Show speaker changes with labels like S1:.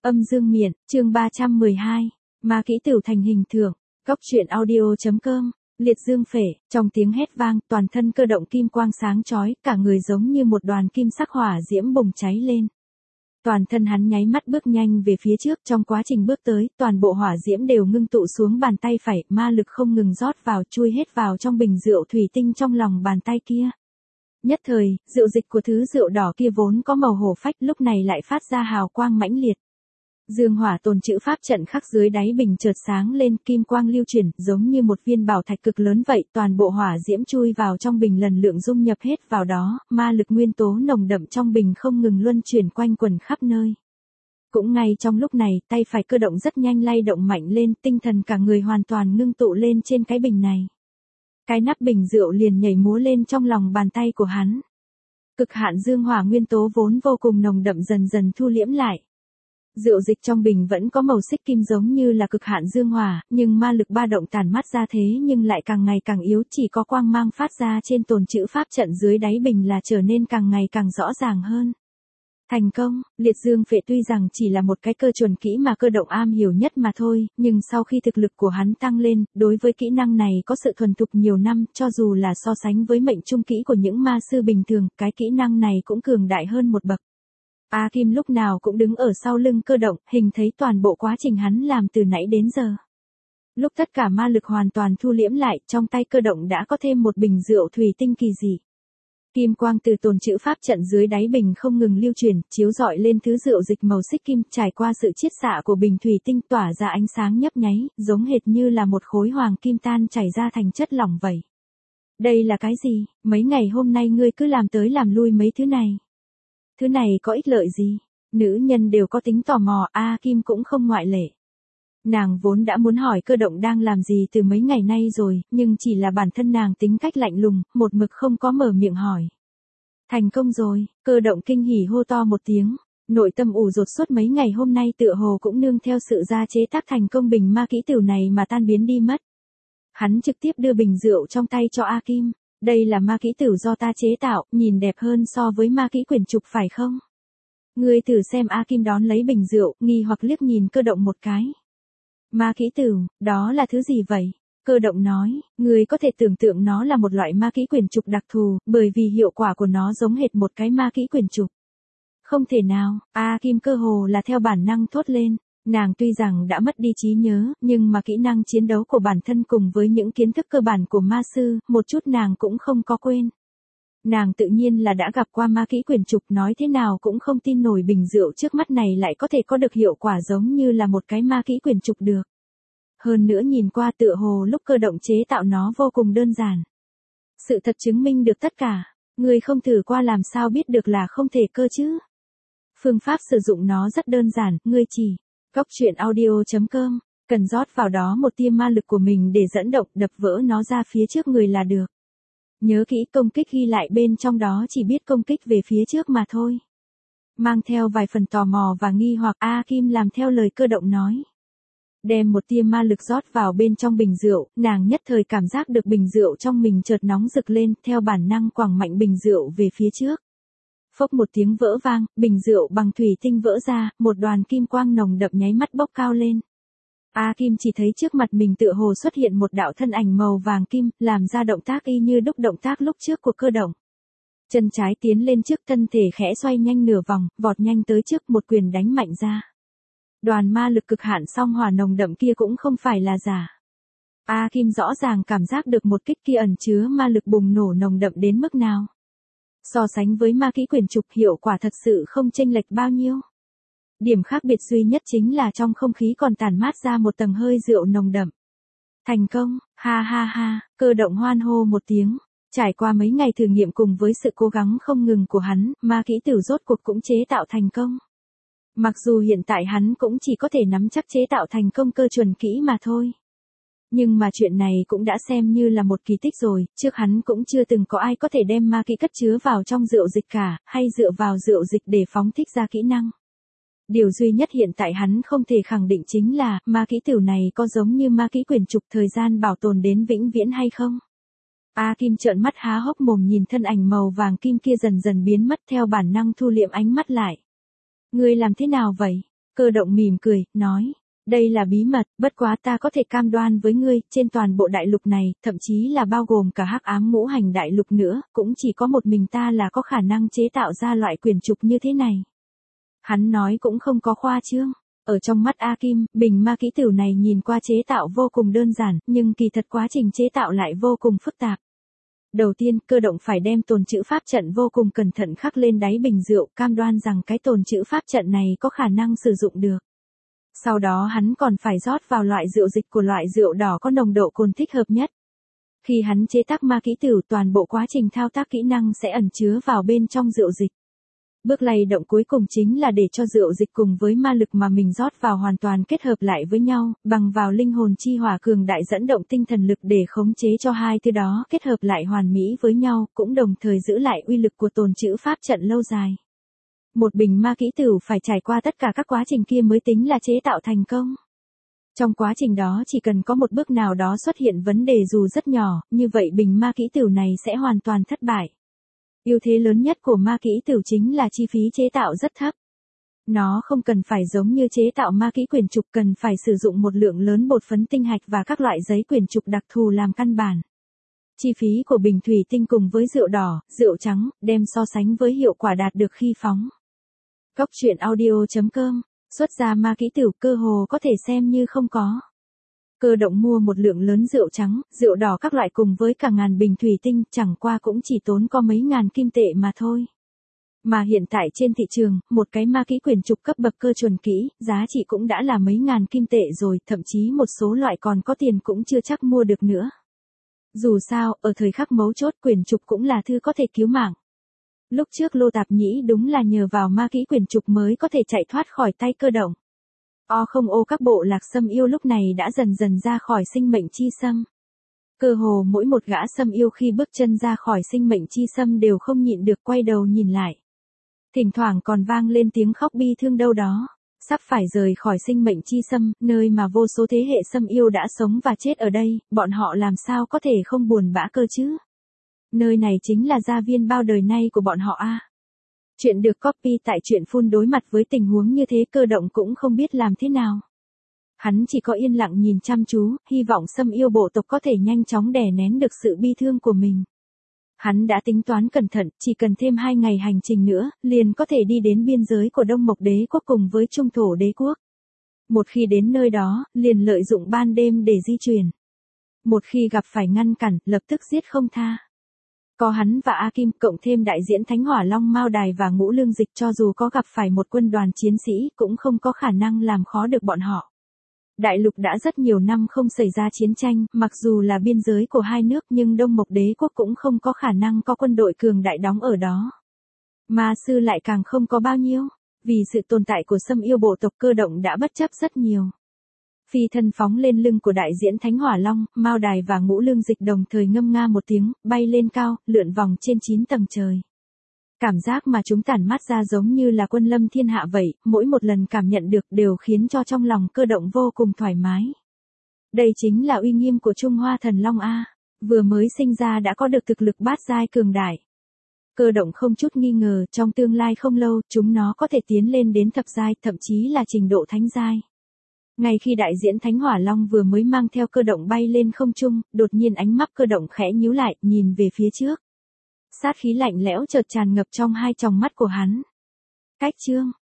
S1: Âm dương miện, chương 312. Ma kỹ tửu thành hình thưởng. Góc truyện audio.com. Liệt dương phệ, trong tiếng hét vang, toàn thân cơ động kim quang sáng chói, cả người giống như một đoàn kim sắc hỏa diễm bùng cháy lên. Toàn thân hắn nháy mắt bước nhanh về phía trước, trong quá trình bước tới, toàn bộ hỏa diễm đều ngưng tụ xuống bàn tay phải, ma lực không ngừng rót vào, chui hết vào trong bình rượu thủy tinh trong lòng bàn tay kia. Nhất thời, rượu dịch của thứ rượu đỏ kia vốn có màu hổ phách lúc này lại phát ra hào quang mãnh liệt. Dương hỏa tồn chữ pháp trận khắc dưới đáy bình chợt sáng lên, kim quang lưu chuyển, giống như một viên bảo thạch cực lớn vậy, toàn bộ hỏa diễm chui vào trong bình lần lượt dung nhập hết vào đó, ma lực nguyên tố nồng đậm trong bình không ngừng luân chuyển quanh quần khắp nơi. Cũng ngay trong lúc này, tay phải cơ động rất nhanh lay động mạnh lên, tinh thần cả người hoàn toàn ngưng tụ lên trên cái bình này. Cái nắp bình rượu liền nhảy múa lên trong lòng bàn tay của hắn. Cực hạn dương hỏa nguyên tố vốn vô cùng nồng đậm dần dần thu liễm lại. Rượu dịch trong bình vẫn có màu xích kim giống như là cực hạn dương hỏa, nhưng ma lực ba động tản mát ra thế nhưng lại càng ngày càng yếu, chỉ có quang mang phát ra trên tồn chữ pháp trận dưới đáy bình là trở nên càng ngày càng rõ ràng hơn. Thành công, liệt dương phệ tuy rằng chỉ là một cái cơ chuẩn kỹ mà cơ động am hiểu nhất mà thôi, nhưng sau khi thực lực của hắn tăng lên, đối với kỹ năng này có sự thuần thục nhiều năm, cho dù là so sánh với mệnh trung kỹ của những ma sư bình thường, cái kỹ năng này cũng cường đại hơn một bậc. A Kim lúc nào cũng đứng ở sau lưng cơ động, hình thấy toàn bộ quá trình hắn làm từ nãy đến giờ. Lúc tất cả ma lực hoàn toàn thu liễm lại, trong tay cơ động đã có thêm một bình rượu thủy tinh kỳ dị. Kim quang từ tồn chữ pháp trận dưới đáy bình không ngừng lưu chuyển, chiếu rọi lên thứ rượu dịch màu xích kim, trải qua sự chiết xạ của bình thủy tinh tỏa ra ánh sáng nhấp nháy, giống hệt như là một khối hoàng kim tan chảy ra thành chất lỏng vậy. Đây là cái gì? Mấy ngày hôm nay ngươi cứ làm tới làm lui mấy thứ này. Thứ này có ích lợi gì? Nữ nhân đều có tính tò mò, A Kim cũng không ngoại lệ. Nàng vốn đã muốn hỏi cơ động đang làm gì từ mấy ngày nay rồi, nhưng chỉ là bản thân nàng tính cách lạnh lùng, một mực không có mở miệng hỏi. Thành công rồi, cơ động kinh hỉ hô to một tiếng, nội tâm ủ dột suốt mấy ngày hôm nay tựa hồ cũng nương theo sự gia chế tác thành công bình ma kỹ tửu này mà tan biến đi mất. Hắn trực tiếp đưa bình rượu trong tay cho A Kim, đây là ma kỹ tửu do ta chế tạo, nhìn đẹp hơn so với ma kỹ quyển trục phải không? Ngươi thử xem. A Kim đón lấy bình rượu, nghi hoặc liếc nhìn cơ động một cái. Ma kỹ tửu, đó là thứ gì vậy? Cơ động nói, người có thể tưởng tượng nó là một loại ma kỹ quyển trục đặc thù, bởi vì hiệu quả của nó giống hệt một cái ma kỹ quyển trục. Không thể nào, A Kim cơ hồ là theo bản năng thốt lên, nàng tuy rằng đã mất đi trí nhớ, nhưng mà kỹ năng chiến đấu của bản thân cùng với những kiến thức cơ bản của ma sư, một chút nàng cũng không có quên. Nàng tự nhiên là đã gặp qua ma kỹ quyển trục, nói thế nào cũng không tin nổi bình rượu trước mắt này lại có thể có được hiệu quả giống như là một cái ma kỹ quyển trục được. Hơn nữa nhìn qua tựa hồ lúc cơ động chế tạo nó vô cùng đơn giản. Sự thật chứng minh được tất cả, người không thử qua làm sao biết được là không thể cơ chứ. Phương pháp sử dụng nó rất đơn giản, ngươi chỉ, góc truyện audio.com, cần rót vào đó một tia ma lực của mình để dẫn động đập vỡ nó ra phía trước người là được. Nhớ kỹ công kích ghi lại bên trong đó chỉ biết công kích về phía trước mà thôi. Mang theo vài phần tò mò và nghi hoặc, A Kim làm theo lời cơ động nói. Đem một tia ma lực rót vào bên trong bình rượu, nàng nhất thời cảm giác được bình rượu trong mình chợt nóng rực lên, theo bản năng quẳng mạnh bình rượu về phía trước. Phốc một tiếng vỡ vang, bình rượu bằng thủy tinh vỡ ra, một đoàn kim quang nồng đậm nháy mắt bốc cao lên. A Kim chỉ thấy trước mặt mình tựa hồ xuất hiện một đạo thân ảnh màu vàng kim, làm ra động tác y như đúc động tác lúc trước của cơ động. Chân trái tiến lên trước, thân thể khẽ xoay nhanh nửa vòng, vọt nhanh tới trước, một quyền đánh mạnh ra. Đoàn ma lực cực hạn song hỏa nồng đậm kia cũng không phải là giả. A Kim rõ ràng cảm giác được một kích kia ẩn chứa ma lực bùng nổ nồng đậm đến mức nào. So sánh với ma kỹ quyển trục, hiệu quả thật sự không chênh lệch bao nhiêu. Điểm khác biệt duy nhất chính là trong không khí còn tản mát ra một tầng hơi rượu nồng đậm. Thành công, ha ha ha, cơ động hoan hô một tiếng. Trải qua mấy ngày thử nghiệm cùng với sự cố gắng không ngừng của hắn, ma kỹ tửu rốt cuộc cũng chế tạo thành công. Mặc dù hiện tại hắn cũng chỉ có thể nắm chắc chế tạo thành công cơ chuẩn kỹ mà thôi. Nhưng mà chuyện này cũng đã xem như là một kỳ tích rồi, trước hắn cũng chưa từng có ai có thể đem ma kỹ cất chứa vào trong rượu dịch cả, hay dựa vào rượu dịch để phóng thích ra kỹ năng. Điều duy nhất hiện tại hắn không thể khẳng định chính là, ma kỹ tửu này có giống như ma kỹ quyển trục thời gian bảo tồn đến vĩnh viễn hay không? A Kim trợn mắt há hốc mồm nhìn thân ảnh màu vàng kim kia dần dần biến mất, theo bản năng thu liệm ánh mắt lại. Ngươi làm thế nào vậy? Cơ động mỉm cười, nói. Đây là bí mật, bất quá ta có thể cam đoan với ngươi, trên toàn bộ đại lục này, thậm chí là bao gồm cả hắc ám ngũ hành đại lục nữa, cũng chỉ có một mình ta là có khả năng chế tạo ra loại quyển trục như thế này. Hắn nói cũng không có khoa trương. Ở trong mắt A Kim, bình ma kỹ tửu này nhìn qua chế tạo vô cùng đơn giản, nhưng kỳ thật quá trình chế tạo lại vô cùng phức tạp. Đầu tiên, Cơ động phải đem tồn trữ pháp trận vô cùng cẩn thận khắc lên đáy bình rượu, cam đoan rằng cái tồn trữ pháp trận này có khả năng sử dụng được. Sau đó hắn còn phải rót vào loại rượu dịch của loại rượu đỏ có nồng độ cồn thích hợp nhất. Khi hắn chế tác ma kỹ tửu, toàn bộ quá trình thao tác kỹ năng sẽ ẩn chứa vào bên trong rượu dịch. Bước lay động cuối cùng chính là để cho rượu dịch cùng với ma lực mà mình rót vào hoàn toàn kết hợp lại với nhau, bằng vào linh hồn chi hỏa cường đại dẫn động tinh thần lực để khống chế cho hai thứ đó kết hợp lại hoàn mỹ với nhau, cũng đồng thời giữ lại uy lực của tồn trữ pháp trận lâu dài. Một bình ma kỹ tửu phải trải qua tất cả các quá trình kia mới tính là chế tạo thành công. Trong quá trình đó chỉ cần có một bước nào đó xuất hiện vấn đề dù rất nhỏ, như vậy bình ma kỹ tửu này sẽ hoàn toàn thất bại. Ưu thế lớn nhất của ma kỹ tửu chính là chi phí chế tạo rất thấp. Nó không cần phải giống như chế tạo ma kỹ quyển trục cần phải sử dụng một lượng lớn bột phấn tinh hạch và các loại giấy quyển trục đặc thù làm căn bản. Chi phí của bình thủy tinh cùng với rượu đỏ, rượu trắng, đem so sánh với hiệu quả đạt được khi phóng. Góc truyện audio.com, xuất ra ma kỹ tửu cơ hồ có thể xem như không có. Cơ động mua một lượng lớn rượu trắng, rượu đỏ các loại cùng với cả ngàn bình thủy tinh, chẳng qua cũng chỉ tốn có mấy ngàn kim tệ mà thôi. Mà hiện tại trên thị trường, một cái ma kỹ quyển trục cấp bậc cơ chuẩn kỹ, giá trị cũng đã là mấy ngàn kim tệ rồi, thậm chí một số loại còn có tiền cũng chưa chắc mua được nữa. Dù sao, ở thời khắc mấu chốt quyển trục cũng là thư có thể cứu mạng. Lúc trước Lô Tạp Nhĩ đúng là nhờ vào ma kỹ quyển trục mới có thể chạy thoát khỏi tay Cơ động. Không các bộ lạc sâm yêu lúc này đã dần dần ra khỏi sinh mệnh chi sâm. Cơ hồ mỗi một gã sâm yêu khi bước chân ra khỏi sinh mệnh chi sâm đều không nhịn được quay đầu nhìn lại. Thỉnh thoảng còn vang lên tiếng khóc bi thương đâu đó. Sắp phải rời khỏi sinh mệnh chi sâm, nơi mà vô số thế hệ sâm yêu đã sống và chết ở đây, bọn họ làm sao có thể không buồn bã cơ chứ? Nơi này chính là gia viên bao đời nay của bọn họ a. Chuyện được copy tại truyện phun. Đối mặt với tình huống như thế Cơ động cũng không biết làm thế nào. Hắn chỉ có yên lặng nhìn chăm chú, hy vọng sâm yêu bộ tộc có thể nhanh chóng đè nén được sự bi thương của mình. Hắn đã tính toán cẩn thận, chỉ cần thêm 2 ngày hành trình nữa, liền có thể đi đến biên giới của Đông Mộc Đế quốc cùng với Trung Thổ Đế quốc. Một khi đến nơi đó, liền lợi dụng ban đêm để di chuyển. Một khi gặp phải ngăn cản, lập tức giết không tha. Có hắn và A Kim cộng thêm đại diễn Thánh Hỏa Long Mao Đài và Ngũ Lương Dịch cho dù có gặp phải một quân đoàn chiến sĩ cũng không có khả năng làm khó được bọn họ. Đại lục đã rất nhiều năm không xảy ra chiến tranh, mặc dù là biên giới của hai nước nhưng Đông Mộc Đế quốc cũng không có khả năng có quân đội cường đại đóng ở đó. Ma sư lại càng không có bao nhiêu, vì sự tồn tại của sâm yêu bộ tộc Cơ động đã bất chấp rất nhiều. Phi thân phóng lên lưng của đại diễn Thánh Hỏa Long, Mao Đài và Ngũ Lương Dịch đồng thời ngâm nga một tiếng, bay lên cao, lượn vòng trên 9 tầng trời. Cảm giác mà chúng tản mát ra giống như là quân lâm thiên hạ vậy, mỗi một lần cảm nhận được đều khiến cho trong lòng Cơ động vô cùng thoải mái. Đây chính là uy nghiêm của Trung Hoa Thần Long a, vừa mới sinh ra đã có được thực lực bát giai cường đại. Cơ động không chút nghi ngờ, trong tương lai không lâu, chúng nó có thể tiến lên đến thập giai, thậm chí là trình độ thánh giai. Ngay khi đại diễn Thánh Hỏa Long vừa mới mang theo Cơ động bay lên không trung, đột nhiên ánh mắt Cơ động khẽ nhíu lại, nhìn về phía trước. Sát khí lạnh lẽo chợt tràn ngập trong hai tròng mắt của hắn. Cách chương